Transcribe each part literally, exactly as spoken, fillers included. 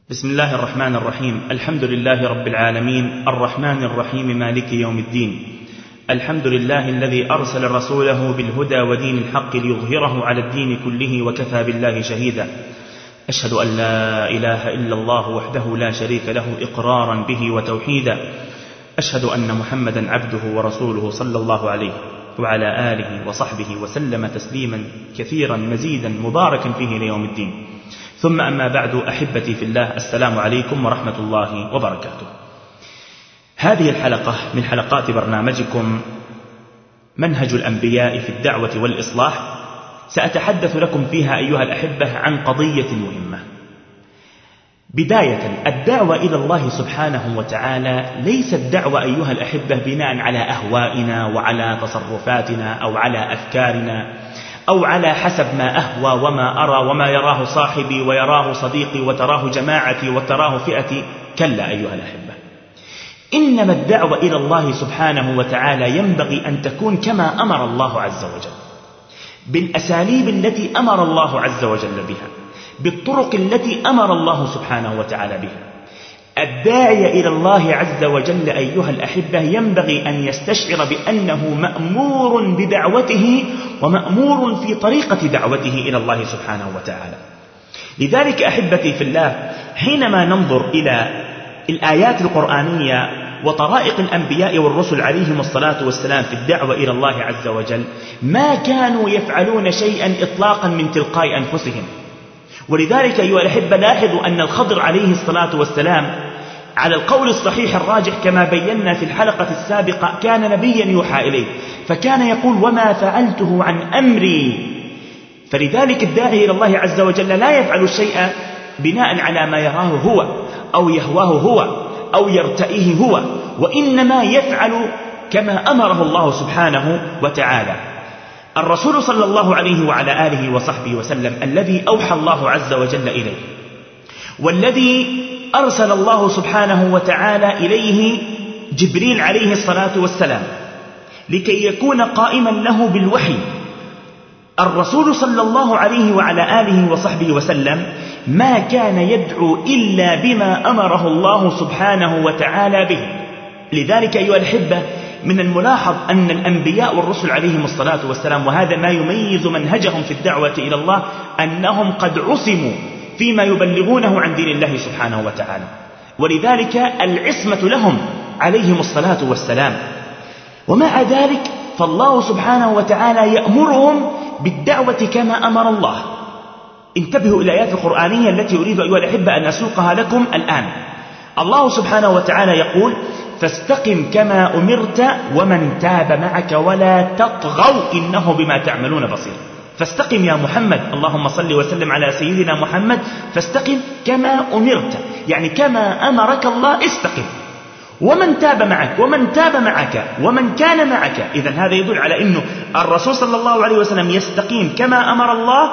بسم الله الرحمن الرحيم. الحمد لله رب العالمين الرحمن الرحيم مالك يوم الدين. الحمد لله الذي أرسل رسوله بالهدى ودين الحق ليظهره على الدين كله وكفى بالله شهيدا. أشهد أن لا إله إلا الله وحده لا شريك له إقرارا به وتوحيدا. أشهد أن محمدا عبده ورسوله صلى الله عليه وعلى آله وصحبه وسلم تسليما كثيرا مزيدا مباركا فيه ليوم الدين. ثم أما بعد، أحبتي في الله، السلام عليكم ورحمة الله وبركاته. هذه الحلقة من حلقات برنامجكم منهج الأنبياء في الدعوة والإصلاح، سأتحدث لكم فيها أيها الأحبة عن قضية مهمة. بداية، الدعوة إلى الله سبحانه وتعالى ليست دعوة أيها الأحبة بناء على أهوائنا وعلى تصرفاتنا أو على أفكارنا أو على حسب ما أهوى وما أرى وما يراه صاحبي ويراه صديقي وتراه جماعتي وتراه فئتي. كلا أيها الأحبة، إنما الدعوة إلى الله سبحانه وتعالى ينبغي أن تكون كما أمر الله عز وجل، بالأساليب التي أمر الله عز وجل بها، بالطرق التي أمر الله سبحانه وتعالى بها. الداعي إلى الله عز وجل أيها الأحبة ينبغي أن يستشعر بأنه مأمور بدعوته ومأمور في طريقة دعوته إلى الله سبحانه وتعالى. لذلك أحبتي في الله، حينما ننظر إلى الآيات القرآنية وطرائق الأنبياء والرسل عليهم الصلاة والسلام في الدعوة إلى الله عز وجل، ما كانوا يفعلون شيئا إطلاقا من تلقاء أنفسهم. ولذلك أيها الأحبة لاحظوا أن الخضر عليه الصلاة والسلام على القول الصحيح الراجح كما بينا في الحلقة السابقة كان نبيا يوحى إليه، فكان يقول وما فعلته عن أمري. فلذلك الداعي إلى الله عز وجل لا يفعل الشيء بناء على ما يراه هو أو يهواه هو أو يرتئيه هو، وإنما يفعل كما أمره الله سبحانه وتعالى. الرسول صلى الله عليه وعلى آله وصحبه وسلم الذي أوحى الله عز وجل إليه، والذي أرسل الله سبحانه وتعالى إليه جبريل عليه الصلاة والسلام لكي يكون قائما له بالوحي، الرسول صلى الله عليه وعلى آله وصحبه وسلم ما كان يدعو إلا بما أمره الله سبحانه وتعالى به. لذلك أيها الأحبة، من الملاحظ أن الأنبياء والرسل عليهم الصلاة والسلام، وهذا ما يميز منهجهم في الدعوة إلى الله، أنهم قد عصموا فيما يبلغونه عن دين الله سبحانه وتعالى، ولذلك العصمة لهم عليهم الصلاة والسلام. ومع ذلك فالله سبحانه وتعالى يأمرهم بالدعوة كما أمر الله. انتبهوا إلى الآيات القرآنية التي أريد أيها الأحبة أن أسوقها لكم الآن. الله سبحانه وتعالى يقول فاستقم كما أمرت ومن تاب معك ولا تطغوا إنه بما تعملون بصير. فاستقم يا محمد، اللهم صل وسلم على سيدنا محمد، فاستقم كما أمرت، يعني كما أمرك الله استقم. ومن تاب معك، ومن تاب معك ومن كان معك. إذن هذا يدل على أنه الرسول صلى الله عليه وسلم يستقيم كما أمر الله،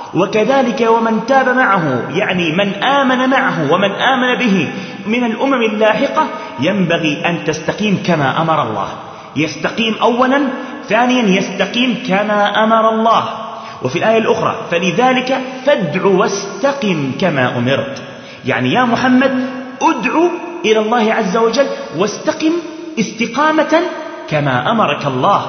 وكذلك ومن تاب معه، يعني من آمن معه ومن آمن به من الأمم اللاحقة ينبغي أن تستقيم كما أمر الله. يستقيم أولا، ثانيا يستقيم كما أمر الله. وفي الآية الأخرى فلذلك فادع واستقم كما أمرت، يعني يا محمد ادعو إلى الله عز وجل واستقم استقامة كما أمرك الله،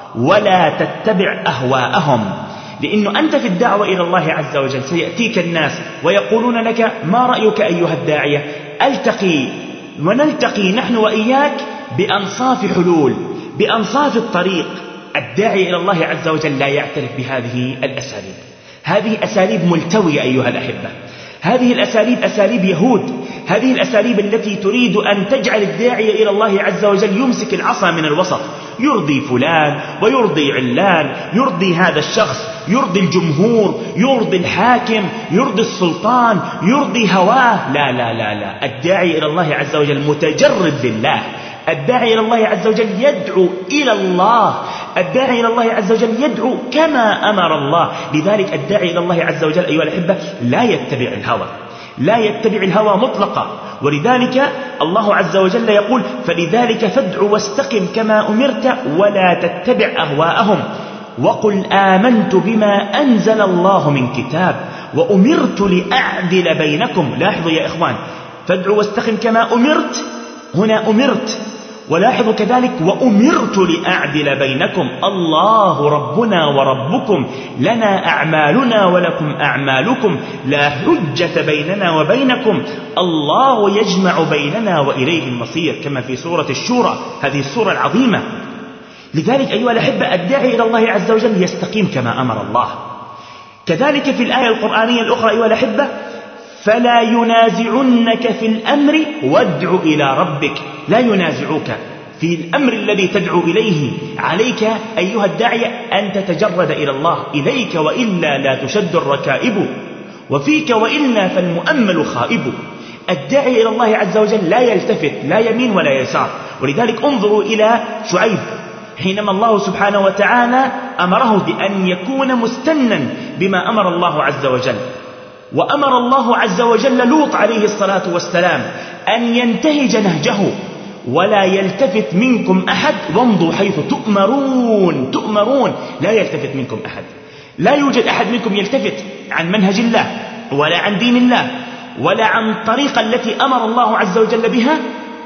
ولا تتبع أهواءهم. لأنه أنت في الدعوة إلى الله عز وجل سيأتيك الناس ويقولون لك ما رأيك أيها الداعية؟ ألتقي ونلتقي نحن وإياك بأنصاف حلول، بأنصاف الطريق. الداعي إلى الله عز وجل لا يعترف بهذه الأساليب. هذه أساليب ملتوية أيها الأحبة، هذه الأساليب أساليب يهود، هذه الأساليب التي تريد أن تجعل الداعي إلى الله عز وجل يمسك العصا من الوسط، يرضي فلان ويرضي علان، يرضي هذا الشخص، يرضي الجمهور، يرضي الحاكم، يرضي السلطان، يرضي هواه. لا لا لا لا، الداعي إلى الله عز وجل متجرد لله. الداعي إلى الله عز وجل يدعو إلى الله، الداعي إلى الله عز وجل يدعو كما أمر الله. لذلك الداعي إلى الله عز وجل أيها الأحبة لا يتبع الهوى، لا يتبع الهوى مطلقا. ولذلك الله عز وجل يقول فلذلك فادع واستقم كما أمرت ولا تتبع أهواءهم وقل آمنت بما أنزل الله من كتاب وأمرت لأعدل بينكم. لاحظوا يا إخوان، فادعوا واستقم كما أمرت، هنا أمرت. ولاحظوا كذلك وأمرت لأعدل بينكم، الله ربنا وربكم، لنا أعمالنا ولكم أعمالكم، لا حجة بيننا وبينكم، الله يجمع بيننا وإليه المصير، كما في سورة الشورى، هذه السورة العظيمة. لذلك أيها الأحبة الداعي إلى الله عز وجل يستقيم كما أمر الله. كذلك في الآية القرآنية الأخرى أيها الأحبة: فلا ينازعنك في الأمر وادع إلى ربك. لا ينازعوك في الأمر الذي تدعو إليه، عليك أيها الداعية أن تتجرد إلى الله، إليك وإلا لا تشد الركائب، وفيك وإلا فالمؤمل خائب. الداعي إلى الله عز وجل لا يلتفت لا يمين ولا يسار. ولذلك انظروا إلى شعيب حينما الله سبحانه وتعالى أمره بأن يكون مستنا بما أمر الله عز وجل، وأمر الله عز وجل لوط عليه الصلاة والسلام أن ينتهج نهجه: ولا يلتفت منكم أحد وامضوا حيث تؤمرون. تؤمرون، لا يلتفت منكم أحد، لا يوجد أحد منكم يلتفت عن منهج الله ولا عن دين الله ولا عن الطريقة التي أمر الله عز وجل بها.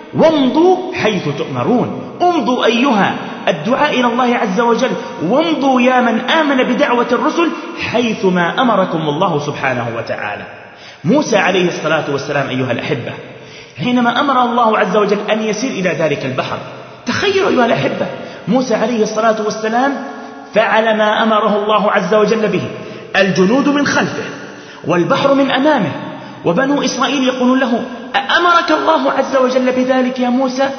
وامضوا حيث تؤمرون، امضوا أيها الدعاء إلى الله عز وجل، وامضوا يا من آمن بدعوة الرسل حيثما أمركم الله سبحانه وتعالى. موسى عليه الصلاة والسلام أيها الأحبة حينما أمر الله عز وجل أن يسير إلى ذلك البحر، تخيلوا أيها الأحبة، موسى عليه الصلاة والسلام فعل ما أمره الله عز وجل به، الجنود من خلفه والبحر من أمامه، وبنو إسرائيل يقولون له: أأمرك الله عز وجل بذلك يا موسى؟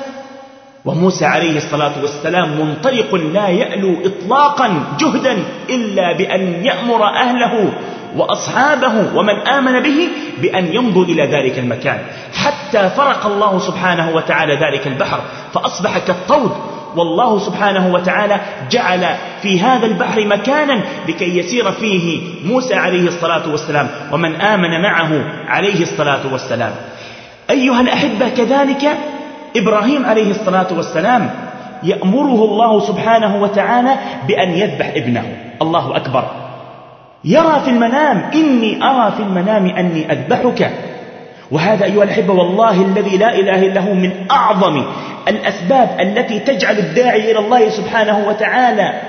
وموسى عليه الصلاة والسلام منطلق لا يألو إطلاقا جهدا إلا بأن يأمر أهله وأصحابه ومن آمن به بأن يمضوا إلى ذلك المكان، حتى فرق الله سبحانه وتعالى ذلك البحر فأصبح كالطود. والله سبحانه وتعالى جعل في هذا البحر مكانا لكي يسير فيه موسى عليه الصلاة والسلام ومن آمن معه عليه الصلاة والسلام. أيها الأحبة كذلك إبراهيم عليه الصلاة والسلام يأمره الله سبحانه وتعالى بأن يذبح ابنه. الله أكبر، يرى في المنام: إني أرى في المنام أني أذبحك. وهذا أيها الأحبة والله الذي لا إله إلا هو من أعظم الأسباب التي تجعل الداعي إلى الله سبحانه وتعالى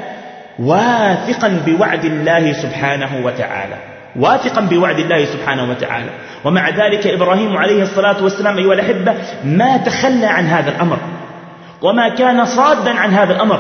واثقا بوعد الله سبحانه وتعالى، واثقا بوعد الله سبحانه وتعالى. ومع ذلك إبراهيم عليه الصلاة والسلام أيها الأحبة ما تخلى عن هذا الأمر وما كان صادا عن هذا الأمر.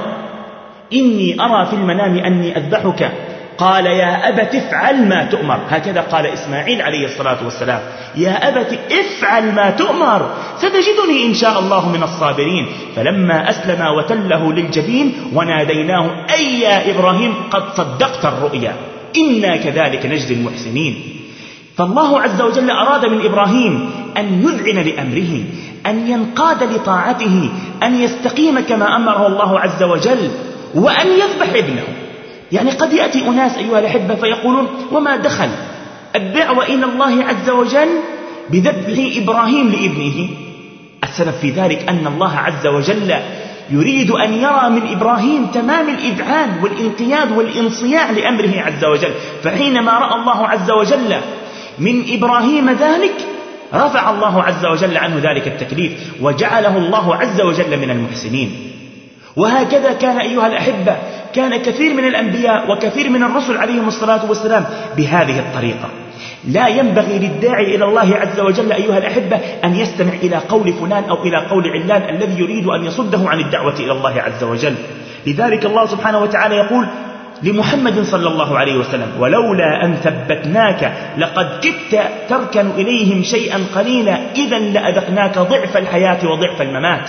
إني أرى في المنام أني أذبحك قال: يا أبت افعل ما تؤمر. هكذا قال إسماعيل عليه الصلاة والسلام: يا أبت افعل ما تؤمر ستجدني إن شاء الله من الصابرين. فلما أسلم وتله للجبين وناديناه: أي يا إبراهيم قد صدقت الرؤيا إنا كذلك نجزي المحسنين. فالله عز وجل أراد من إبراهيم أن يذعن لأمره، أن ينقاد لطاعته، أن يستقيم كما أمره الله عز وجل، وأن يذبح ابنه. يعني قد يأتي أناس أيها الأحبة فيقولون: وما دخل الدعوة إلى الله عز وجل بذبح إبراهيم لابنه؟ السبب في ذلك أن الله عز وجل يريد أن يرى من إبراهيم تمام الإذعان والانقياد والانصياع لأمره عز وجل. فحينما رأى الله عز وجل من إبراهيم ذلك رفع الله عز وجل عنه ذلك التكليف وجعله الله عز وجل من المحسنين. وهكذا كان أيها الأحبة، كان كثير من الأنبياء وكثير من الرسل عليهم الصلاة والسلام بهذه الطريقة. لا ينبغي للداعي إلى الله عز وجل أيها الأحبة أن يستمع إلى قول فلان أو إلى قول علان الذي يريد أن يصده عن الدعوة إلى الله عز وجل. لذلك الله سبحانه وتعالى يقول لمحمد صلى الله عليه وسلم: ولولا أن ثبتناك لقد كدت تركن إليهم شيئا قليلا إذا لأذقناك ضعف الحياة وضعف الممات.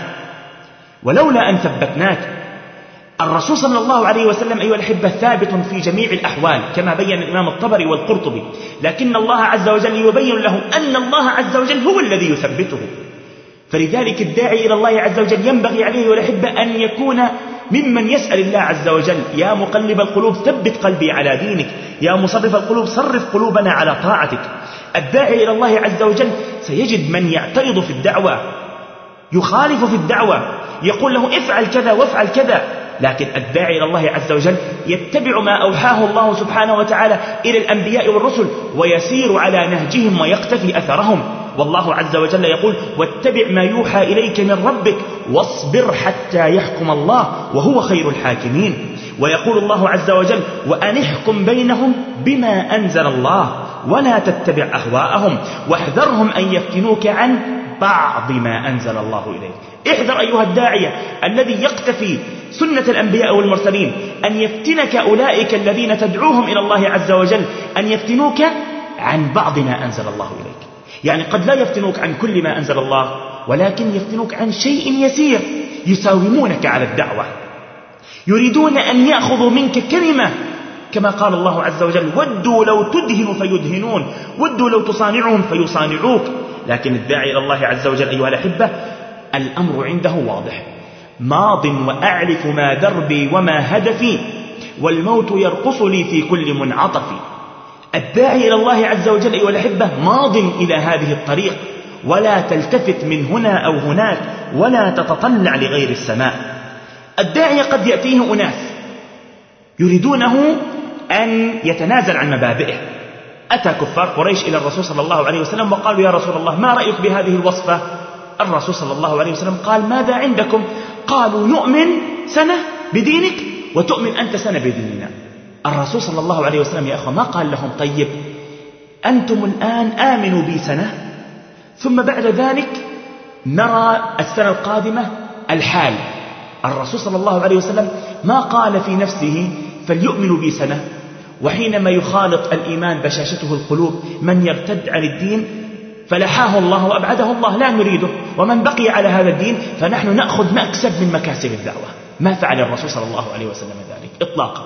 ولولا أن ثبتناك. الرسول صلى الله عليه وسلم أيها الأحبة ثابت في جميع الأحوال كما بين الإمام الطبري والقرطبي، لكن الله عز وجل يبين له أن الله عز وجل هو الذي يثبته. فلذلك الداعي إلى الله عز وجل ينبغي عليه أيها الأحبة أن يكون ممن يسأل الله عز وجل: يا مقلب القلوب ثبت قلبي على دينك، يا مصرف القلوب صرف قلوبنا على طاعتك. الداعي إلى الله عز وجل سيجد من يعترض في الدعوة، يخالف في الدعوة، يقول له افعل كذا وافعل كذا، لكن الداعي إلى الله عز وجل يتبع ما أوحاه الله سبحانه وتعالى إلى الأنبياء والرسل ويسير على نهجهم ويقتفي أثرهم. والله عز وجل يقول: واتبع ما يوحى إليك من ربك واصبر حتى يحكم الله وهو خير الحاكمين. ويقول الله عز وجل: وأن احكم بينهم بما أنزل الله ولا تتبع أهواءهم واحذرهم أن يفتنوك عن بعض ما أنزل الله إليك. احذر أيها الداعية الذي يقتفي سنة الأنبياء والمرسلين أن يفتنك أولئك الذين تدعوهم إلى الله عز وجل، أن يفتنوك عن بعض ما أنزل الله إليك. يعني قد لا يفتنوك عن كل ما أنزل الله، ولكن يفتنوك عن شيء يسير، يساومونك على الدعوة، يريدون أن يأخذوا منك كلمة، كما قال الله عز وجل: ودوا لو تدهن فيدهنون، ودوا لو تصانعهم فيصانعوك. لكن الداعي إلى الله عز وجل أيها الأحبة الأمر عنده واضح: ماض وأعرف ما دربي وما هدفي والموت يرقص لي في كل منعطف. الداعي إلى الله عز وجل أيها الأحبة ماض إلى هذه الطريق، ولا تلتفت من هنا أو هناك ولا تتطلع لغير السماء. الداعي قد يأتيه أناس يريدونه أن يتنازل عن مبادئه. أتى كفار قريش إلى الرسول صلى الله عليه وسلم وقالوا: يا رسول الله، ما رأيك بهذه الوصفة؟ الرسول صلى الله عليه وسلم قال: ماذا عندكم؟ قالوا: نؤمن سنة بدينك وتؤمن أنت سنة بديننا. الرسول صلى الله عليه وسلم يا أخوة ما قال لهم: طيب أنتم الآن آمنوا بي سنة ثم بعد ذلك نرى السنة القادمة الحال. الرسول صلى الله عليه وسلم ما قال في نفسه فليؤمنوا بي سنة، وحينما يخالط الإيمان بشاشته القلوب من يرتد عن الدين فلحاه الله وأبعده الله، لا نريده، ومن بقي على هذا الدين فنحن نأخذ مكسب من مكاسب الدعوة. ما فعل الرسول صلى الله عليه وسلم ذلك إطلاقا،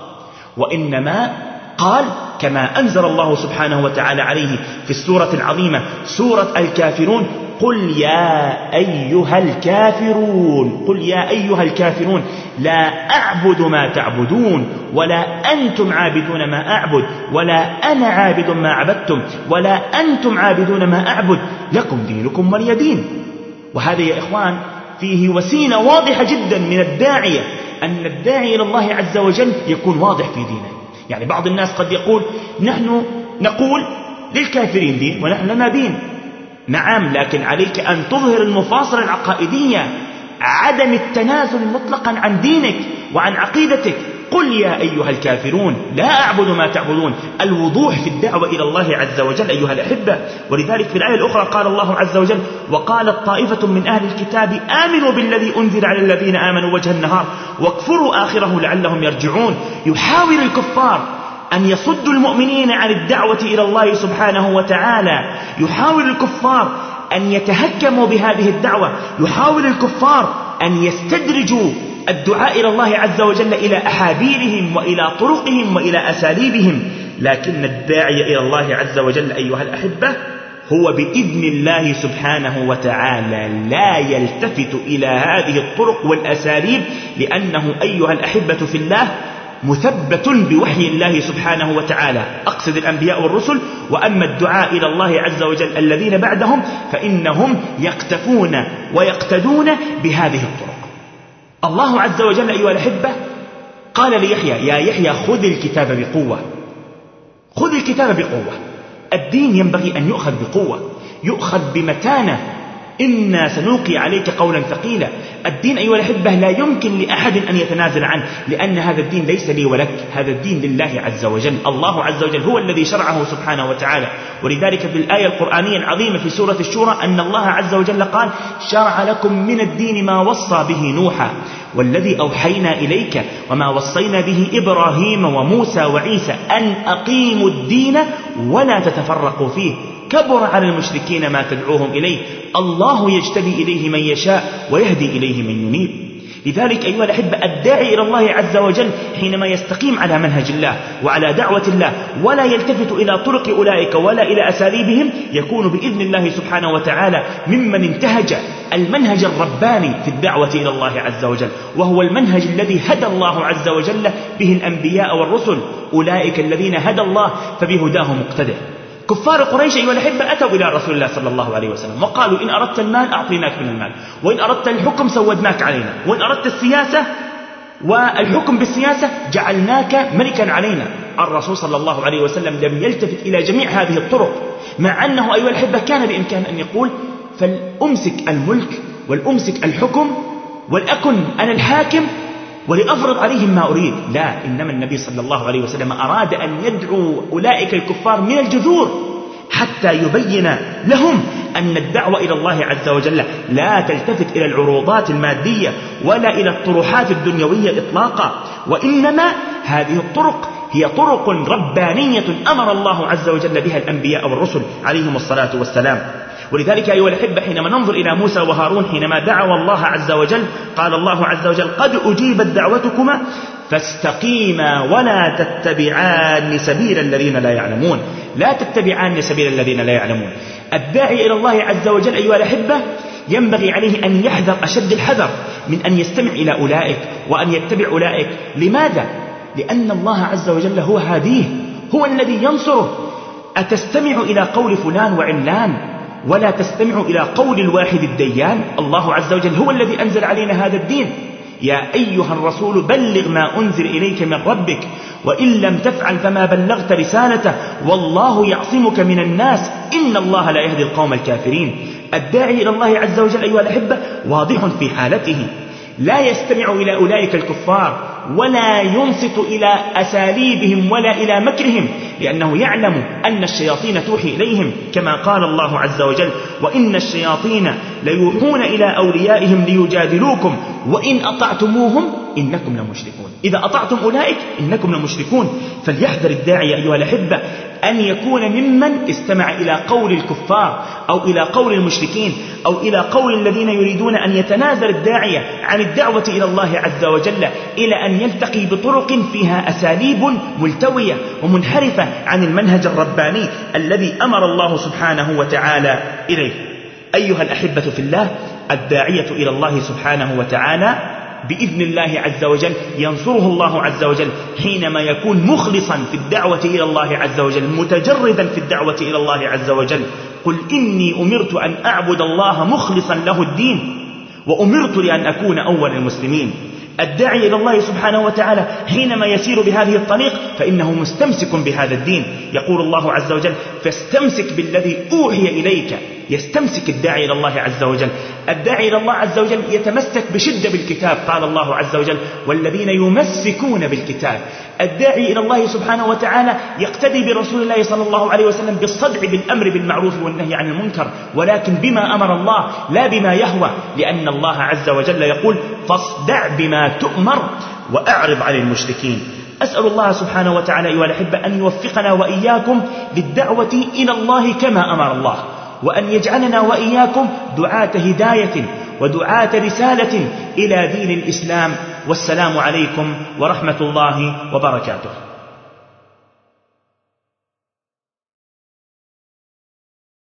وإنما قال كما أنزل الله سبحانه وتعالى عليه في السورة العظيمة سورة الكافرون: قل يا أيها الكافرون، قل يا أيها الكافرون لا أعبد ما تعبدون ولا أنتم عابدون ما أعبد ولا أنا عابد ما عبدتم ولا أنتم عابدون ما أعبد لكم دينكم ولي دين. وهذا يا إخوان فيه وسيلة واضحة جدا من الداعية أن الداعي إلى الله عز وجل يكون واضح في دينه. يعني بعض الناس قد يقول: نحن نقول للكافرين دين ونحن لنا دين. نعم، لكن عليك أن تظهر المفاصلة العقائدية، عدم التنازل مطلقا عن دينك وعن عقيدتك. قل يا أيها الكافرون لا أعبد ما تعبدون، الوضوح في الدعوة إلى الله عز وجل أيها الأحبة. ولذلك في الآية الأخرى قال الله عز وجل: وقالت طائفة من أهل الكتاب آمنوا بالذي أنزل على الذين آمنوا وجه النهار واكفروا آخره لعلهم يرجعون. يحاول الكفار أن يصدوا المؤمنين عن الدعوة إلى الله سبحانه وتعالى، يحاول الكفار أن يتهكموا بهذه الدعوة، يحاول الكفار أن يستدرجوا الدعاء إلى الله عز وجل إلى أحابيلهم وإلى طرقهم وإلى أساليبهم. لكن الداعي إلى الله عز وجل أيها الأحبة هو بإذن الله سبحانه وتعالى لا يلتفت إلى هذه الطرق والأساليب، لأنه أيها الأحبة في الله مثبت بوحي الله سبحانه وتعالى، أقصد الأنبياء والرسل. وأما الدعاء إلى الله عز وجل الذين بعدهم فإنهم يقتفون ويقتدون بهذه الطرق. الله عز وجل أيها الأحبة قال ليحيى: يا يحيى خذ الكتاب بقوة، خذ الكتاب بقوة. الدين ينبغي أن يؤخذ بقوة، يؤخذ بمتانة. إنا سنلقي عليك قولا ثقيلا. الدين أيها الأحبة لا يمكن لأحد أن يتنازل عنه، لأن هذا الدين ليس لي ولك، هذا الدين لله عز وجل. الله عز وجل هو الذي شرعه سبحانه وتعالى. ولذلك في الآية القرآنية العظيمة في سورة الشورى أن الله عز وجل قال: شرع لكم من الدين ما وصى به نوحا والذي أوحينا إليك وما وصينا به إبراهيم وموسى وعيسى أن أقيموا الدين ولا تتفرقوا فيه كبر على المشركين ما تدعوهم إليه الله يجتبي إليه من يشاء ويهدي إليه من ينيب. لذلك أيها الأحبة الداعي إلى الله عز وجل حينما يستقيم على منهج الله وعلى دعوة الله ولا يلتفت إلى طرق أولئك ولا إلى أساليبهم يكون بإذن الله سبحانه وتعالى ممن انتهج المنهج الرباني في الدعوة إلى الله عز وجل، وهو المنهج الذي هدى الله عز وجل به الأنبياء والرسل. أولئك الذين هدى الله فبهداه مقتدى. كفار قريش أيها الأحبة أتوا إلى رسول الله صلى الله عليه وسلم وقالوا: إن أردت المال أعطيناك من المال، وإن أردت الحكم سودناك علينا، وإن أردت السياسة والحكم بالسياسة جعلناك ملكا علينا. الرسول صلى الله عليه وسلم لم يلتفت إلى جميع هذه الطرق، مع أنه أيها الأحبة كان بإمكان أن يقول فلأمسك الملك والأمسك الحكم ولأكن أنا الحاكم ولأفرض عليهم ما أريد. لا، إنما النبي صلى الله عليه وسلم أراد أن يدعو أولئك الكفار من الجذور حتى يبين لهم أن الدعوة إلى الله عز وجل لا تلتفت إلى العروضات المادية ولا إلى الطروحات الدنيوية إطلاقا، وإنما هذه الطرق هي طرق ربانية أمر الله عز وجل بها الأنبياء والرسل عليهم الصلاة والسلام. ولذلك أيها الأحبة حينما ننظر إلى موسى وهارون حينما دعوا الله عز وجل، قال الله عز وجل قد أجيبت دعوتكما فاستقيما ولا تتبعان سبيل الذين لا يعلمون. لا تتبعان سبيل الذين لا يعلمون. الداعي إلى الله عز وجل أيها الأحبة ينبغي عليه أن يحذر أشد الحذر من أن يستمع إلى أولئك وأن يتبع أولئك. لماذا؟ لأن الله عز وجل هو هاديه، هو الذي ينصره. أتستمع إلى قول فلان وعلان ولا تستمع إلى قول الواحد الديان؟ الله عز وجل هو الذي أنزل علينا هذا الدين. يا أيها الرسول بلغ ما أنزل إليك من ربك وإن لم تفعل فما بلغت رسالته والله يعصمك من الناس إن الله لا يهدي القوم الكافرين. الداعي إلى الله عز وجل أيها الأحبة واضح في حالته، لا يستمع إلى أولئك الكفار ولا ينصت إلى أساليبهم ولا إلى مكرهم، لأنه يعلم أن الشياطين توحي إليهم كما قال الله عز وجل وإن الشياطين ليوحون إلى أوليائهم ليجادلوكم وإن أطعتموهم إنكم لمشركون. إذا أطعتم أولئك إنكم لمشركون. فليحذر الداعي أيها الأحبة أن يكون ممن استمع إلى قول الكفار أو إلى قول المشركين أو إلى قول الذين يريدون أن يتنازل الداعية عن الدعوة إلى الله عز وجل إلى أن يلتقي بطرق فيها أساليب ملتوية ومنحرفة عن المنهج الرباني الذي أمر الله سبحانه وتعالى إليه. أيها الأحبة في الله، الداعية إلى الله سبحانه وتعالى بإذن الله عز وجل ينصره الله عز وجل حينما يكون مخلصا في الدعوة إلى الله عز وجل، متجردا في الدعوة إلى الله عز وجل. قل إني أمرت أن أعبد الله مخلصا له الدين وأمرت لأن أكون أول المسلمين. الداعي إلى الله سبحانه وتعالى حينما يسير بهذه الطريق فإنه مستمسك بهذا الدين. يقول الله عز وجل فاستمسك بالذي أوحي إليك. يستمسك الداعي إلى الله عز وجل. الداعي إلى الله عز وجل يتمسك بشدة بالكتاب، قال الله عز وجل والذين يمسكون بالكتاب. الداعي إلى الله سبحانه وتعالى يقتدي برسول الله صلى الله عليه وسلم بالصدع بالأمر بالمعروف والنهي عن المنكر، ولكن بما أمر الله لا بما يهوى، لأن الله عز وجل يقول فاصدع بما تؤمر وأعرض عن المشركين. أسأل الله سبحانه وتعالى أيها الأحبة أن يوفقنا وإياكم للدعوة إلى الله كما أمر الله، وأن يجعلنا وإياكم دعاة هداية ودعاة رسالة إلى دين الإسلام. والسلام عليكم ورحمة الله وبركاته.